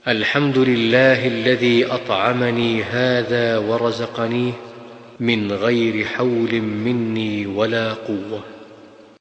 الحمد لله الذي أطعمني هذا ورزقنيه من غير حول مني ولا قوة.